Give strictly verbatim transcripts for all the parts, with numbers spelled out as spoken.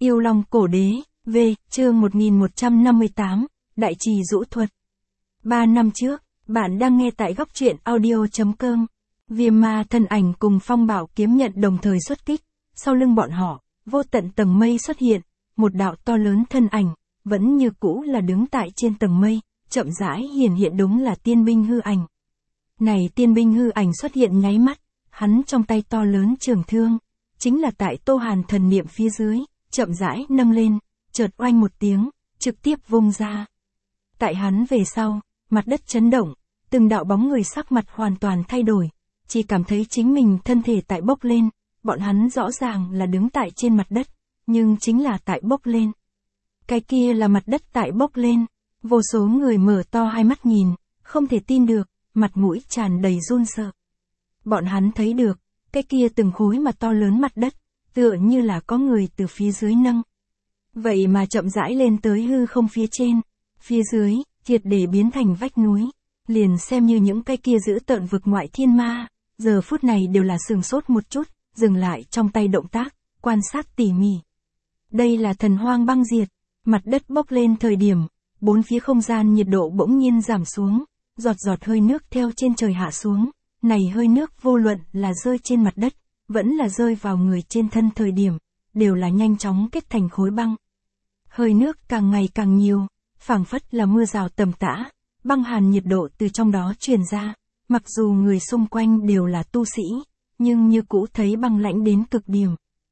Yêu Long Cổ Đế, V, chương một nghìn một trăm năm mươi tám, Đại Trì Dũ Thuật. Ba năm trước, bạn đang nghe tại góc truyện audio chấm com. Viêm ma thân ảnh cùng phong bảo kiếm nhận đồng thời xuất kích, sau lưng bọn họ, vô tận tầng mây xuất hiện, một đạo to lớn thân ảnh, vẫn như cũ là đứng tại trên tầng mây, chậm rãi hiển hiện đúng là tiên binh hư ảnh. Này tiên binh hư ảnh xuất hiện nháy mắt, hắn trong tay to lớn trường thương, chính là tại Tô Hàn thần niệm phía dưới, chậm rãi nâng lên, chợt oanh một tiếng, trực tiếp vung ra. Tại hắn về sau, mặt đất chấn động, từng đạo bóng người sắc mặt hoàn toàn thay đổi, chỉ cảm thấy chính mình thân thể tại bốc lên, bọn hắn rõ ràng là đứng tại trên mặt đất, nhưng chính là tại bốc lên. Cái kia là mặt đất tại bốc lên, vô số người mở to hai mắt nhìn, không thể tin được, mặt mũi tràn đầy run sợ. Bọn hắn thấy được, cái kia từng khối mặt to lớn mặt đất, tựa như là có người từ phía dưới nâng. Vậy mà chậm rãi lên tới hư không phía trên, phía dưới, triệt để biến thành vách núi, liền xem như những cái kia giữ tợn vực ngoại thiên ma, giờ phút này đều là sừng sốt một chút, dừng lại trong tay động tác, quan sát tỉ mỉ. Đây là thần hoang băng diệt, mặt đất bốc lên thời điểm, bốn phía không gian nhiệt độ bỗng nhiên giảm xuống, giọt giọt hơi nước theo trên trời hạ xuống, này hơi nước vô luận là rơi trên mặt đất, vẫn là rơi vào người trên thân thời điểm, đều là nhanh chóng kết thành khối băng. Hơi nước càng ngày càng nhiều, phảng phất là mưa rào tầm tã, băng hàn nhiệt độ từ trong đó truyền ra, mặc dù người xung quanh đều là tu sĩ, nhưng như cũ thấy băng lãnh đến cực điểm.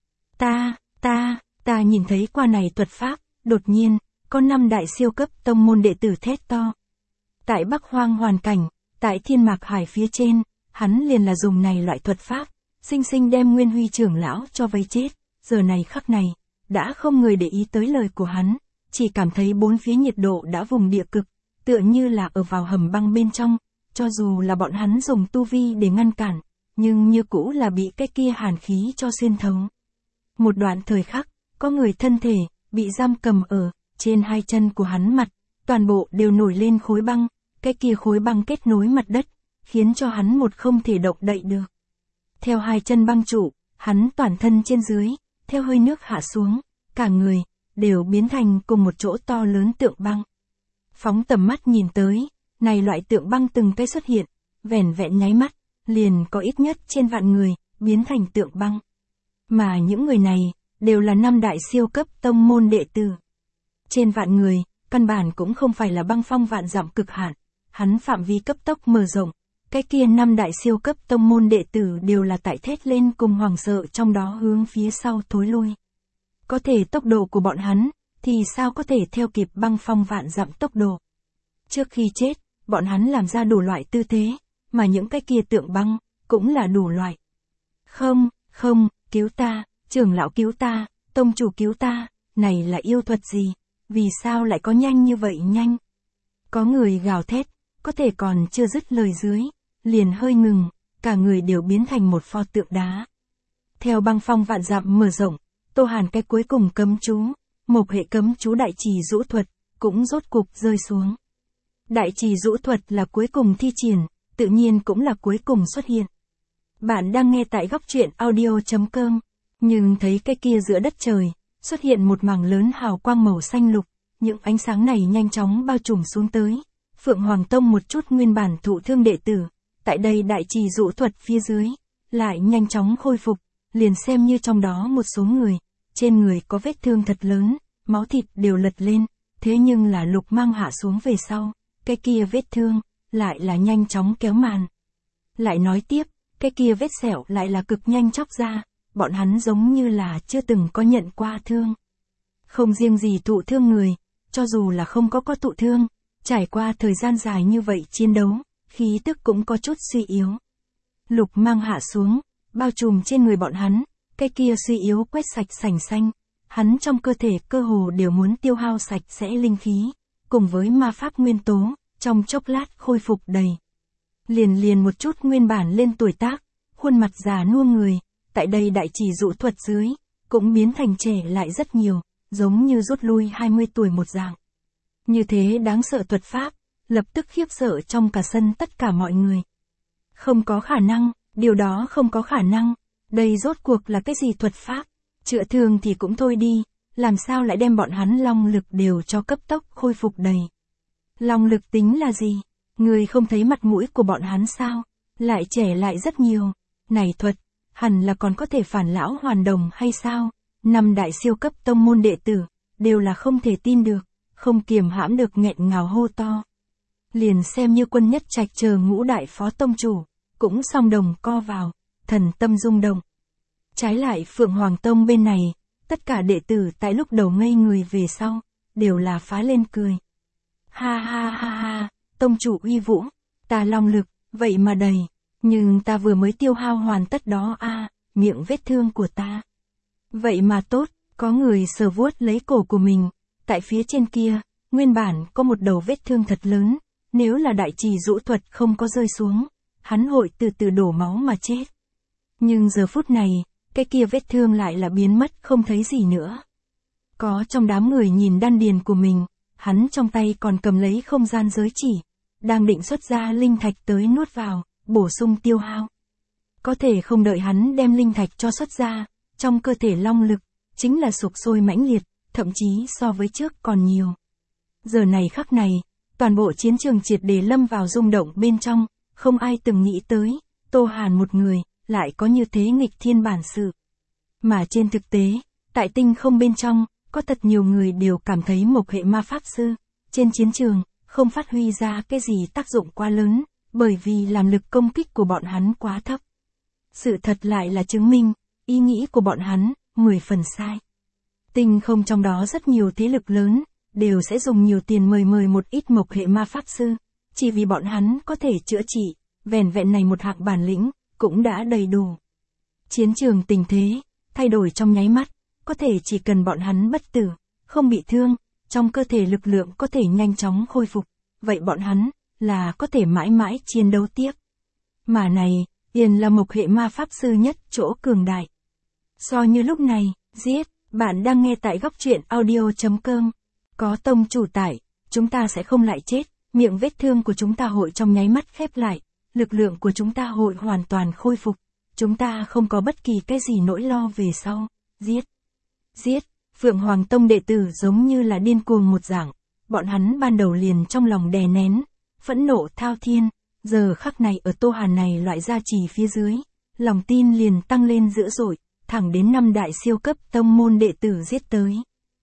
Ta, ta, ta nhìn thấy qua này thuật pháp, đột nhiên, có năm đại siêu cấp tông môn đệ tử thét to. Tại Bắc Hoang hoàn cảnh, tại Thiên Mạc Hải phía trên, hắn liền là dùng này loại thuật pháp, sinh sinh đem Nguyên Huy trưởng lão cho vây chết, giờ này khắc này, đã không người để ý tới lời của hắn, chỉ cảm thấy bốn phía nhiệt độ đã vùng địa cực, tựa như là ở vào hầm băng bên trong, cho dù là bọn hắn dùng tu vi để ngăn cản, nhưng như cũ là bị cái kia hàn khí cho xuyên thấu. Một đoạn thời khắc, có người thân thể, bị giam cầm ở, trên hai chân của hắn mặt, toàn bộ đều nổi lên khối băng, cái kia khối băng kết nối mặt đất, khiến cho hắn một không thể động đậy được. Theo hai chân băng trụ, hắn toàn thân trên dưới, theo hơi nước hạ xuống, cả người, đều biến thành cùng một chỗ to lớn tượng băng. Phóng tầm mắt nhìn tới, này loại tượng băng từng cái xuất hiện, vẻn vẹn nháy mắt, liền có ít nhất trên vạn người, biến thành tượng băng. Mà những người này, đều là năm đại siêu cấp tông môn đệ tử. Trên vạn người, căn bản cũng không phải là băng phong vạn dặm cực hạn, hắn phạm vi cấp tốc mở rộng, cái kia năm đại siêu cấp tông môn đệ tử đều là tại thét lên cùng hoảng sợ trong đó hướng phía sau thối lui. Có thể tốc độ của bọn hắn, thì sao có thể theo kịp băng phong vạn dặm tốc độ. Trước khi chết, bọn hắn làm ra đủ loại tư thế, mà những cái kia tượng băng, cũng là đủ loại. Không, không, cứu ta, trưởng lão cứu ta, tông chủ cứu ta, này là yêu thuật gì, vì sao lại có nhanh như vậy nhanh. Có người gào thét, có thể còn chưa dứt lời dưới, liền hơi ngừng, cả người đều biến thành một pho tượng đá. Theo băng phong vạn dặm mở rộng, Tô Hàn cái cuối cùng cấm chú, một hệ cấm chú đại trì dũ thuật, cũng rốt cục rơi xuống. Đại trì dũ thuật là cuối cùng thi triển, tự nhiên cũng là cuối cùng xuất hiện. Bạn đang nghe tại góc truyện audio chấm com, nhưng thấy cái kia giữa đất trời, xuất hiện một mảng lớn hào quang màu xanh lục, những ánh sáng này nhanh chóng bao trùm xuống tới. Phượng Hoàng Tông một chút nguyên bản thụ thương đệ tử, tại đây đại trì dũ thuật phía dưới, lại nhanh chóng khôi phục, liền xem như trong đó một số người, trên người có vết thương thật lớn, máu thịt đều lật lên, thế nhưng là lục mang hạ xuống về sau, cái kia vết thương, lại là nhanh chóng kéo màn. Lại nói tiếp, cái kia vết sẹo lại là cực nhanh chóc ra, bọn hắn giống như là chưa từng có nhận qua thương. Không riêng gì thụ thương người, cho dù là không có có thụ thương, trải qua thời gian dài như vậy chiến đấu, khí tức cũng có chút suy yếu. Lục mang hạ xuống, bao trùm trên người bọn hắn, cái kia suy yếu quét sạch sành xanh, hắn trong cơ thể cơ hồ đều muốn tiêu hao sạch sẽ linh khí, cùng với ma pháp nguyên tố, trong chốc lát khôi phục đầy. Liền liền một chút nguyên bản lên tuổi tác, khuôn mặt già nua người, tại đây đại trì dụ thuật dưới, cũng biến thành trẻ lại rất nhiều, giống như rút lui hai mươi tuổi một dạng. Như thế đáng sợ thuật pháp, lập tức khiếp sợ trong cả sân tất cả mọi người. Không có khả năng, điều đó không có khả năng, đây rốt cuộc là cái gì thuật pháp, chữa thương thì cũng thôi đi, làm sao lại đem bọn hắn long lực đều cho cấp tốc khôi phục đầy. Long lực tính là gì? Người không thấy mặt mũi của bọn hắn sao? Lại trẻ lại rất nhiều. Này thuật, hẳn là còn có thể phản lão hoàn đồng hay sao? Năm đại siêu cấp tông môn đệ tử, đều là không thể tin được, không kiềm hãm được nghẹn ngào hô to. Liền xem như Quân Nhất Trạch chờ ngũ đại phó tông chủ, cũng song đồng co vào, thần tâm rung động. Trái lại Phượng Hoàng Tông bên này, tất cả đệ tử tại lúc đầu ngây người về sau, đều là phá lên cười. Ha ha ha ha, tông chủ uy vũ, ta long lực, vậy mà đầy, nhưng ta vừa mới tiêu hao hoàn tất đó a, à, miệng vết thương của ta. Vậy mà tốt, có người sờ vuốt lấy cổ của mình, tại phía trên kia, nguyên bản có một đầu vết thương thật lớn, nếu là đại trì dũ thuật không có rơi xuống, hắn hội từ từ đổ máu mà chết. Nhưng giờ phút này, cái kia vết thương lại là biến mất không thấy gì nữa. Có trong đám người nhìn đan điền của mình, hắn trong tay còn cầm lấy không gian giới chỉ, đang định xuất ra linh thạch tới nuốt vào, bổ sung tiêu hao. Có thể không đợi hắn đem linh thạch cho xuất ra, trong cơ thể long lực, chính là sục sôi mãnh liệt, thậm chí so với trước còn nhiều. Giờ này khắc này, toàn bộ chiến trường triệt để lâm vào rung động bên trong, không ai từng nghĩ tới, Tô Hàn một người, lại có như thế nghịch thiên bản sự. Mà trên thực tế, tại tinh không bên trong, có thật nhiều người đều cảm thấy Mộc hệ ma pháp sư, trên chiến trường, không phát huy ra cái gì tác dụng quá lớn, bởi vì làm lực công kích của bọn hắn quá thấp. Sự thật lại là chứng minh, ý nghĩ của bọn hắn, mười phần sai. Tinh không trong đó rất nhiều thế lực lớn, đều sẽ dùng nhiều tiền mời mời một ít Mộc hệ ma pháp sư, chỉ vì bọn hắn có thể chữa trị, vẻn vẹn này một hạng bản lĩnh, cũng đã đầy đủ. Chiến trường tình thế, thay đổi trong nháy mắt, có thể chỉ cần bọn hắn bất tử, không bị thương, trong cơ thể lực lượng có thể nhanh chóng khôi phục, vậy bọn hắn, là có thể mãi mãi chiến đấu tiếp. Mà này, Yên là Mộc hệ ma pháp sư nhất chỗ cường đại. So như lúc này, giết, bạn đang nghe tại góc truyện audio chấm com. Có tông chủ tại, chúng ta sẽ không lại chết, miệng vết thương của chúng ta hội trong nháy mắt khép lại, lực lượng của chúng ta hội hoàn toàn khôi phục, chúng ta không có bất kỳ cái gì nỗi lo về sau, giết, giết, Phượng Hoàng Tông đệ tử giống như là điên cuồng một dạng, bọn hắn ban đầu liền trong lòng đè nén, phẫn nộ thao thiên, giờ khắc này ở Tô Hàn này loại gia trì phía dưới, lòng tin liền tăng lên dữ dội, thẳng đến năm đại siêu cấp tông môn đệ tử giết tới.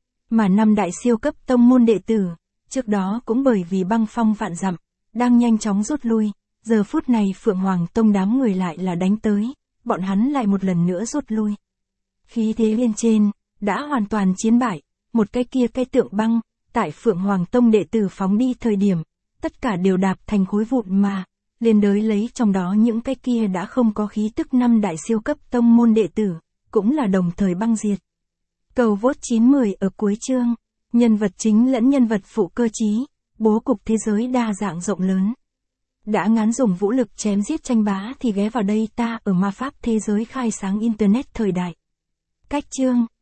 Mà năm đại siêu cấp tông môn đệ tử, trước đó cũng bởi vì băng phong vạn dặm, đang nhanh chóng rút lui, giờ phút này Phượng Hoàng Tông đám người lại là đánh tới, bọn hắn lại một lần nữa rút lui. Khí thế lên trên, đã hoàn toàn chiến bại, một cái kia cái tượng băng, tại Phượng Hoàng Tông đệ tử phóng đi thời điểm, tất cả đều đạp thành khối vụn mà, liền đới lấy trong đó những cái kia đã không có khí tức năm đại siêu cấp tông môn đệ tử, cũng là đồng thời băng diệt. Cầu vote chín mười ở cuối chương, nhân vật chính lẫn nhân vật phụ cơ trí, bố cục thế giới đa dạng rộng lớn. Đã ngán dùng vũ lực chém giết tranh bá thì ghé vào đây ta ở ma pháp thế giới khai sáng internet thời đại. Cách chương